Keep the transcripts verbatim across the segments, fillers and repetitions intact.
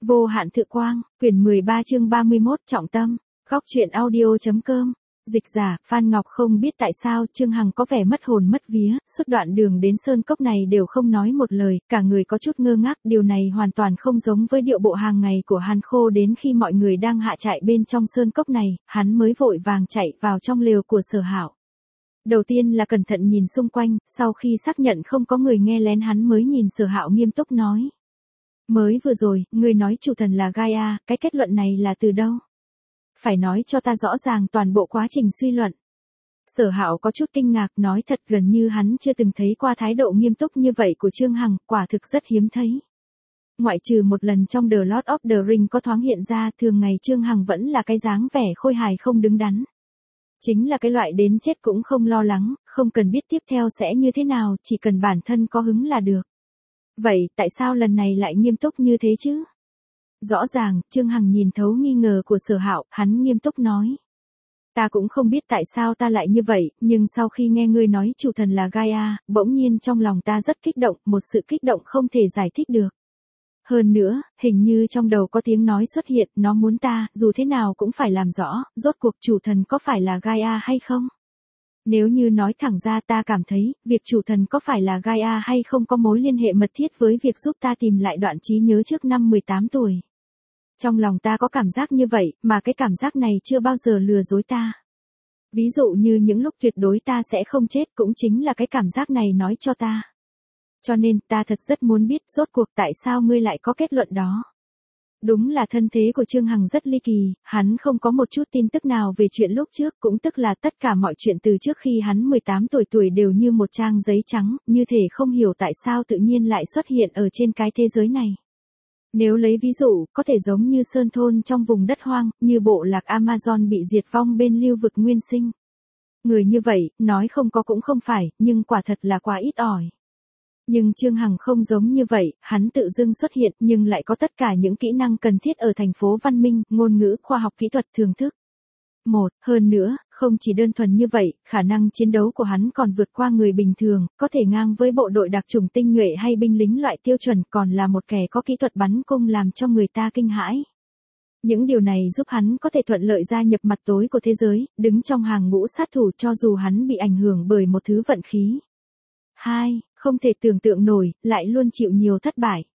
Vô hạn thự quang, quyển mười ba chương ba mươi mốt trọng tâm, góc truyện audio.com. Dịch giả, Phan Ngọc không biết tại sao Trương Hằng có vẻ mất hồn mất vía, suốt đoạn đường đến sơn cốc này đều không nói một lời, cả người có chút ngơ ngác, điều này hoàn toàn không giống với điệu bộ hàng ngày của Hàn Khô. Đến khi mọi người đang hạ trại bên trong sơn cốc này, hắn mới vội vàng chạy vào trong lều của Sở Hạo. Đầu tiên là cẩn thận nhìn xung quanh, sau khi xác nhận không có người nghe lén hắn mới nhìn Sở Hạo nghiêm túc nói. Mới vừa rồi, ngươi nói chủ thần là Gaia, cái kết luận này là từ đâu? Phải nói cho ta rõ ràng toàn bộ quá trình suy luận. Sở Hạo có chút kinh ngạc, nói thật gần như hắn chưa từng thấy qua thái độ nghiêm túc như vậy của Trương Hằng, quả thực rất hiếm thấy. Ngoại trừ một lần trong The Lord of the Ring có thoáng hiện ra, thường ngày Trương Hằng vẫn là cái dáng vẻ khôi hài không đứng đắn. Chính là cái loại đến chết cũng không lo lắng, không cần biết tiếp theo sẽ như thế nào, chỉ cần bản thân có hứng là được. Vậy, tại sao lần này lại nghiêm túc như thế chứ? Rõ ràng, Trương Hằng nhìn thấu nghi ngờ của Sở Hạo, hắn nghiêm túc nói. Ta cũng không biết tại sao ta lại như vậy, nhưng sau khi nghe ngươi nói chủ thần là Gaia, bỗng nhiên trong lòng ta rất kích động, một sự kích động không thể giải thích được. Hơn nữa, hình như trong đầu có tiếng nói xuất hiện, nó muốn ta, dù thế nào cũng phải làm rõ, rốt cuộc chủ thần có phải là Gaia hay không? Nếu như nói thẳng ra ta cảm thấy, việc chủ thần có phải là Gaia hay không có mối liên hệ mật thiết với việc giúp ta tìm lại đoạn trí nhớ trước năm mười tám tuổi. Trong lòng ta có cảm giác như vậy, mà cái cảm giác này chưa bao giờ lừa dối ta. Ví dụ như những lúc tuyệt đối ta sẽ không chết cũng chính là cái cảm giác này nói cho ta. Cho nên ta thật rất muốn biết rốt cuộc tại sao ngươi lại có kết luận đó. Đúng là thân thế của Trương Hằng rất ly kỳ, hắn không có một chút tin tức nào về chuyện lúc trước, cũng tức là tất cả mọi chuyện từ trước khi hắn mười tám tuổi tuổi đều như một trang giấy trắng, như thể không hiểu tại sao tự nhiên lại xuất hiện ở trên cái thế giới này. Nếu lấy ví dụ, có thể giống như sơn thôn trong vùng đất hoang, như bộ lạc Amazon bị diệt vong bên lưu vực nguyên sinh. Người như vậy, nói không có cũng không phải, nhưng quả thật là quá ít ỏi. Nhưng Trương Hằng không giống như vậy, hắn tự dưng xuất hiện nhưng lại có tất cả những kỹ năng cần thiết ở thành phố văn minh, ngôn ngữ, khoa học kỹ thuật, thưởng thức. Một, hơn nữa, không chỉ đơn thuần như vậy, khả năng chiến đấu của hắn còn vượt qua người bình thường, có thể ngang với bộ đội đặc chủng tinh nhuệ hay binh lính loại tiêu chuẩn, còn là một kẻ có kỹ thuật bắn cung làm cho người ta kinh hãi. Những điều này giúp hắn có thể thuận lợi gia nhập mặt tối của thế giới, đứng trong hàng ngũ sát thủ cho dù hắn bị ảnh hưởng bởi một thứ vận khí. Hai, không thể tưởng tượng nổi, lại luôn chịu nhiều thất bại.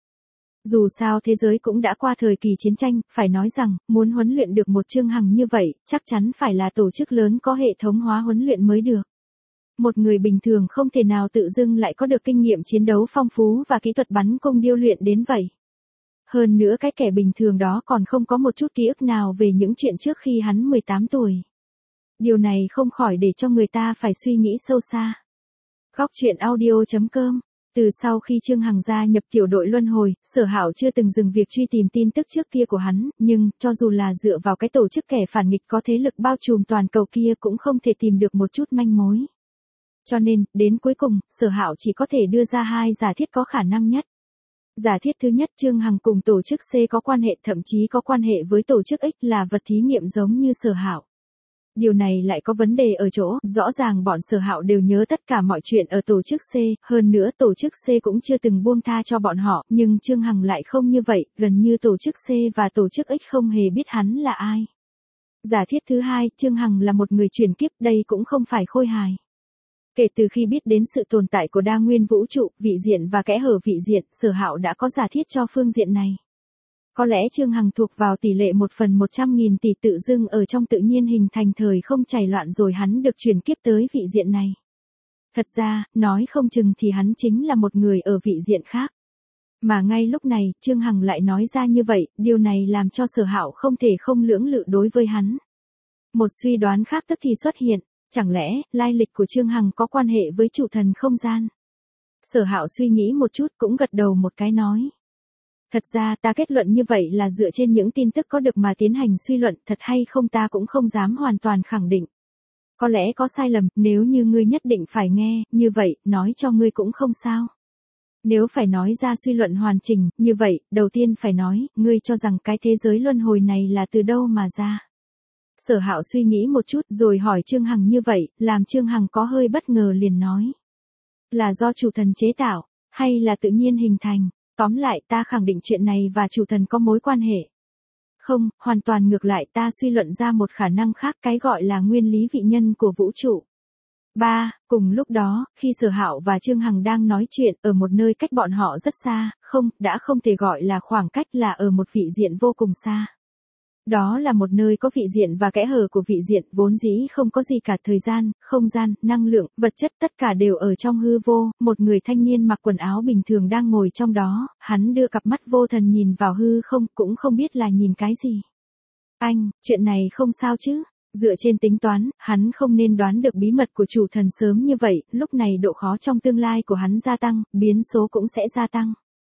Dù sao thế giới cũng đã qua thời kỳ chiến tranh, phải nói rằng, muốn huấn luyện được một Trương Hằng như vậy, chắc chắn phải là tổ chức lớn có hệ thống hóa huấn luyện mới được. Một người bình thường không thể nào tự dưng lại có được kinh nghiệm chiến đấu phong phú và kỹ thuật bắn cung điêu luyện đến vậy. Hơn nữa cái kẻ bình thường đó còn không có một chút ký ức nào về những chuyện trước khi hắn mười tám tuổi. Điều này không khỏi để cho người ta phải suy nghĩ sâu xa. Góc truyện audio.com. Từ sau khi Trương Hằng gia nhập tiểu đội luân hồi, Sở Hạo chưa từng dừng việc truy tìm tin tức trước kia của hắn, nhưng, cho dù là dựa vào cái tổ chức kẻ phản nghịch có thế lực bao trùm toàn cầu kia cũng không thể tìm được một chút manh mối. Cho nên, đến cuối cùng, Sở Hạo chỉ có thể đưa ra hai giả thiết có khả năng nhất. Giả thiết thứ nhất, Trương Hằng cùng tổ chức C có quan hệ, thậm chí có quan hệ với tổ chức X là vật thí nghiệm giống như Sở Hạo. Điều này lại có vấn đề ở chỗ, rõ ràng bọn Sở Hạo đều nhớ tất cả mọi chuyện ở tổ chức C, hơn nữa tổ chức C cũng chưa từng buông tha cho bọn họ, nhưng Trương Hằng lại không như vậy, gần như tổ chức C và tổ chức X không hề biết hắn là ai. Giả thiết thứ hai, Trương Hằng là một người chuyển kiếp, đây cũng không phải khôi hài. Kể từ khi biết đến sự tồn tại của đa nguyên vũ trụ, vị diện và kẽ hở vị diện, Sở Hạo đã có giả thiết cho phương diện này. Có lẽ Trương Hằng thuộc vào tỷ lệ một phần một trăm nghìn tỷ tự dưng ở trong tự nhiên hình thành thời không chảy loạn rồi hắn được chuyển kiếp tới vị diện này. Thật ra, nói không chừng thì hắn chính là một người ở vị diện khác. Mà ngay lúc này, Trương Hằng lại nói ra như vậy, điều này làm cho Sở Hạo không thể không lưỡng lự đối với hắn. Một suy đoán khác tức thì xuất hiện, chẳng lẽ, lai lịch của Trương Hằng có quan hệ với chủ thần không gian? Sở Hạo suy nghĩ một chút cũng gật đầu một cái nói. Thật ra ta kết luận như vậy là dựa trên những tin tức có được mà tiến hành suy luận, thật hay không ta cũng không dám hoàn toàn khẳng định. Có lẽ có sai lầm, nếu như ngươi nhất định phải nghe, như vậy, nói cho ngươi cũng không sao. Nếu phải nói ra suy luận hoàn chỉnh, như vậy, đầu tiên phải nói, ngươi cho rằng cái thế giới luân hồi này là từ đâu mà ra. Sở Hạo suy nghĩ một chút rồi hỏi Trương Hằng như vậy, làm Trương Hằng có hơi bất ngờ liền nói. Là do chủ thần chế tạo, hay là tự nhiên hình thành? Tóm lại ta khẳng định chuyện này và chủ thần có mối quan hệ. Không, hoàn toàn ngược lại, ta suy luận ra một khả năng khác, cái gọi là nguyên lý vị nhân của vũ trụ. ba. Cùng lúc đó, khi Sở Hạo và Trương Hằng đang nói chuyện, ở một nơi cách bọn họ rất xa, không, đã không thể gọi là khoảng cách, là ở một vị diện vô cùng xa. Đó là một nơi có vị diện và kẽ hở của vị diện, vốn dĩ không có gì cả, thời gian, không gian, năng lượng, vật chất, tất cả đều ở trong hư vô. Một người thanh niên mặc quần áo bình thường đang ngồi trong đó, hắn đưa cặp mắt vô thần nhìn vào hư không, cũng không biết là nhìn cái gì. Anh, chuyện này không sao chứ? Dựa trên tính toán, hắn không nên đoán được bí mật của chủ thần sớm như vậy, lúc này độ khó trong tương lai của hắn gia tăng, biến số cũng sẽ gia tăng.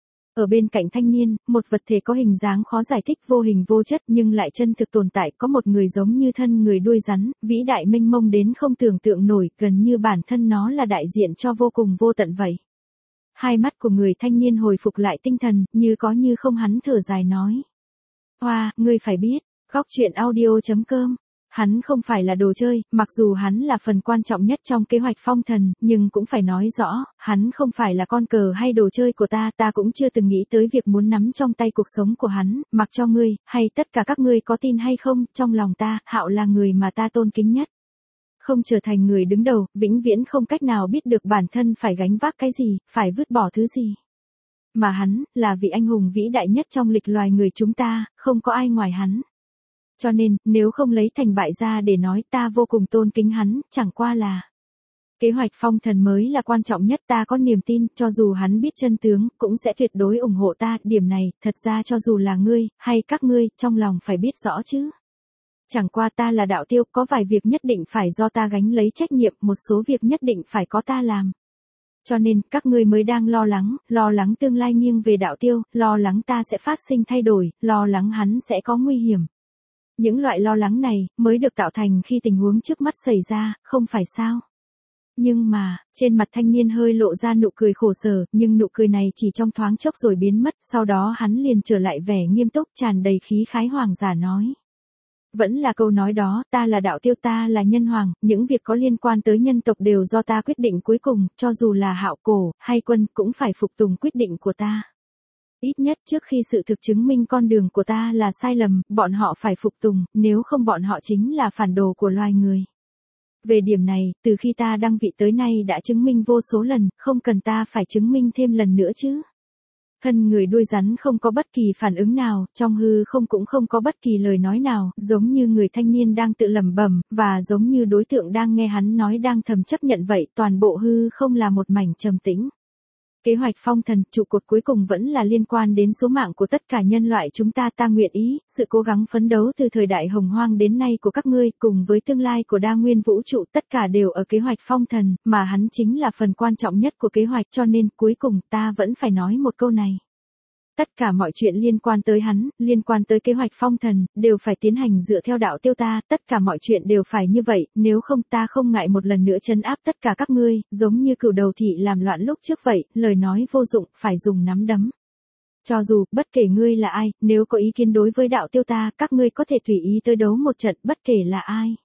Ở bên cạnh thanh niên, một vật thể có hình dáng khó giải thích, vô hình vô chất nhưng lại chân thực tồn tại, có một người giống như thân người đuôi rắn, vĩ đại mênh mông đến không tưởng tượng nổi, gần như bản thân nó là đại diện cho vô cùng vô tận vậy. Hai mắt của người thanh niên hồi phục lại tinh thần, như có như không, hắn thở dài nói. Hoa, wow, ngươi phải biết, góc truyện audio chấm com. Hắn không phải là đồ chơi, mặc dù hắn là phần quan trọng nhất trong kế hoạch phong thần, nhưng cũng phải nói rõ, hắn không phải là con cờ hay đồ chơi của ta, ta cũng chưa từng nghĩ tới việc muốn nắm trong tay cuộc sống của hắn, mặc cho ngươi, hay tất cả các ngươi có tin hay không, trong lòng ta, Hạo là người mà ta tôn kính nhất. Không trở thành người đứng đầu, vĩnh viễn không cách nào biết được bản thân phải gánh vác cái gì, phải vứt bỏ thứ gì. Mà hắn, là vị anh hùng vĩ đại nhất trong lịch loài người chúng ta, không có ai ngoài hắn. Cho nên, nếu không lấy thành bại ra để nói, ta vô cùng tôn kính hắn, chẳng qua là kế hoạch phong thần mới là quan trọng nhất, ta có niềm tin, cho dù hắn biết chân tướng, cũng sẽ tuyệt đối ủng hộ ta, điểm này, thật ra cho dù là ngươi, hay các ngươi, trong lòng phải biết rõ chứ. Chẳng qua ta là đạo tiêu, có vài việc nhất định phải do ta gánh lấy trách nhiệm, một số việc nhất định phải có ta làm. Cho nên, các ngươi mới đang lo lắng, lo lắng tương lai nghiêng về đạo tiêu, lo lắng ta sẽ phát sinh thay đổi, lo lắng hắn sẽ có nguy hiểm. Những loại lo lắng này, mới được tạo thành khi tình huống trước mắt xảy ra, không phải sao? Nhưng mà, trên mặt thanh niên hơi lộ ra nụ cười khổ sở, nhưng nụ cười này chỉ trong thoáng chốc rồi biến mất, sau đó hắn liền trở lại vẻ nghiêm túc, tràn đầy khí khái hoàng giả nói. Vẫn là câu nói đó, ta là đạo tiêu, ta là nhân hoàng, những việc có liên quan tới nhân tộc đều do ta quyết định, cuối cùng, cho dù là Hạo Cổ, hay Quân, cũng phải phục tùng quyết định của ta. Ít nhất trước khi sự thực chứng minh con đường của ta là sai lầm, bọn họ phải phục tùng, nếu không bọn họ chính là phản đồ của loài người. Về điểm này, từ khi ta đăng vị tới nay đã chứng minh vô số lần, không cần ta phải chứng minh thêm lần nữa chứ. Thân người đuôi rắn không có bất kỳ phản ứng nào, trong hư không cũng không có bất kỳ lời nói nào, giống như người thanh niên đang tự lẩm bẩm, và giống như đối tượng đang nghe hắn nói đang thầm chấp nhận vậy, toàn bộ hư không là một mảnh trầm tĩnh. Kế hoạch phong thần, trụ cột cuối cùng vẫn là liên quan đến số mạng của tất cả nhân loại chúng ta, ta nguyện ý, sự cố gắng phấn đấu từ thời đại hồng hoang đến nay của các ngươi, cùng với tương lai của đa nguyên vũ trụ, tất cả đều ở kế hoạch phong thần, mà hắn chính là phần quan trọng nhất của kế hoạch, cho nên, cuối cùng, ta vẫn phải nói một câu này. Tất cả mọi chuyện liên quan tới hắn, liên quan tới kế hoạch phong thần, đều phải tiến hành dựa theo đạo tiêu ta, tất cả mọi chuyện đều phải như vậy, nếu không ta không ngại một lần nữa trấn áp tất cả các ngươi, giống như cửu đầu thị làm loạn lúc trước vậy, lời nói vô dụng, phải dùng nắm đấm. Cho dù, bất kể ngươi là ai, nếu có ý kiến đối với đạo tiêu ta, các ngươi có thể tùy ý tới đấu một trận, bất kể là ai.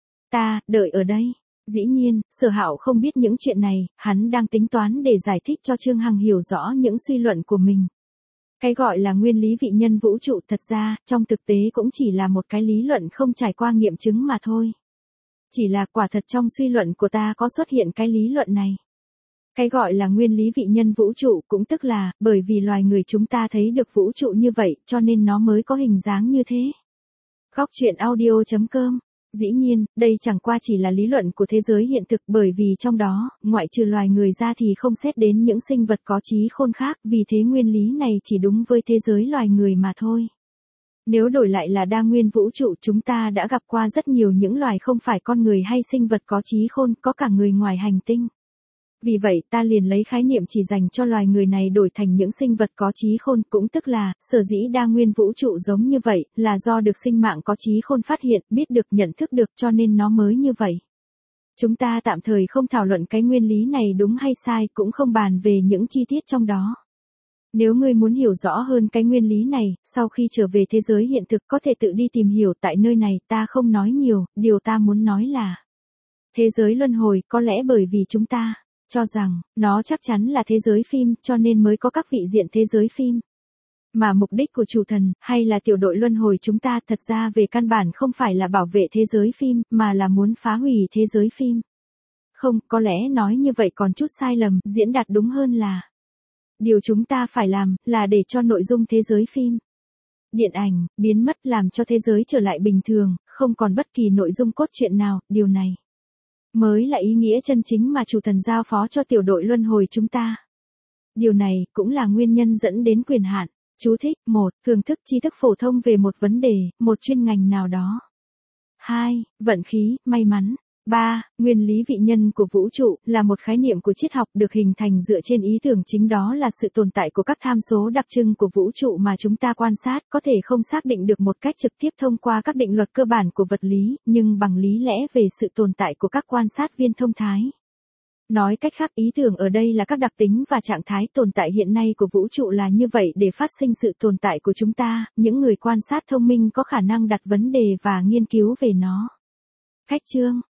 Ta, đợi ở đây. Dĩ nhiên, Sở Hạo không biết những chuyện này, hắn đang tính toán để giải thích cho Trương Hằng hiểu rõ những suy luận của mình. Cái gọi là nguyên lý vị nhân vũ trụ thật ra, trong thực tế cũng chỉ là một cái lý luận không trải qua nghiệm chứng mà thôi. Chỉ là quả thật trong suy luận của ta có xuất hiện cái lý luận này. Cái gọi là nguyên lý vị nhân vũ trụ cũng tức là, bởi vì loài người chúng ta thấy được vũ trụ như vậy, cho nên nó mới có hình dáng như thế. Góc truyện audio chấm com. Dĩ nhiên, đây chẳng qua chỉ là lý luận của thế giới hiện thực, bởi vì trong đó, ngoại trừ loài người ra thì không xét đến những sinh vật có trí khôn khác, vì thế nguyên lý này chỉ đúng với thế giới loài người mà thôi. Nếu đổi lại là đa nguyên vũ trụ, chúng ta đã gặp qua rất nhiều những loài không phải con người hay sinh vật có trí khôn, có cả người ngoài hành tinh. Vì vậy ta liền lấy khái niệm chỉ dành cho loài người này đổi thành những sinh vật có trí khôn, cũng tức là, sở dĩ đa nguyên vũ trụ giống như vậy, là do được sinh mạng có trí khôn phát hiện, biết được, nhận thức được, cho nên nó mới như vậy. Chúng ta tạm thời không thảo luận cái nguyên lý này đúng hay sai, cũng không bàn về những chi tiết trong đó. Nếu ngươi muốn hiểu rõ hơn cái nguyên lý này, sau khi trở về thế giới hiện thực có thể tự đi tìm hiểu, tại nơi này ta không nói nhiều, điều ta muốn nói là thế giới luân hồi, có lẽ bởi vì chúng ta cho rằng, nó chắc chắn là thế giới phim, cho nên mới có các vị diện thế giới phim. Mà mục đích của chủ thần, hay là tiểu đội luân hồi chúng ta thật ra về căn bản không phải là bảo vệ thế giới phim, mà là muốn phá hủy thế giới phim. Không, có lẽ nói như vậy còn chút sai lầm, diễn đạt đúng hơn là. Điều chúng ta phải làm, là để cho nội dung thế giới phim, điện ảnh, biến mất làm cho thế giới trở lại bình thường, không còn bất kỳ nội dung cốt truyện nào, điều này mới là ý nghĩa chân chính mà chủ thần giao phó cho tiểu đội luân hồi chúng ta. Điều này cũng là nguyên nhân dẫn đến quyền hạn. Chú thích, một. Thưởng thức tri thức phổ thông về một vấn đề, một chuyên ngành nào đó. hai. Vận khí, may mắn. ba. Nguyên lý vị nhân của vũ trụ, là một khái niệm của triết học được hình thành dựa trên ý tưởng chính đó là sự tồn tại của các tham số đặc trưng của vũ trụ mà chúng ta quan sát, có thể không xác định được một cách trực tiếp thông qua các định luật cơ bản của vật lý, nhưng bằng lý lẽ về sự tồn tại của các quan sát viên thông thái. Nói cách khác, ý tưởng ở đây là các đặc tính và trạng thái tồn tại hiện nay của vũ trụ là như vậy để phát sinh sự tồn tại của chúng ta, những người quan sát thông minh có khả năng đặt vấn đề và nghiên cứu về nó. Khách chương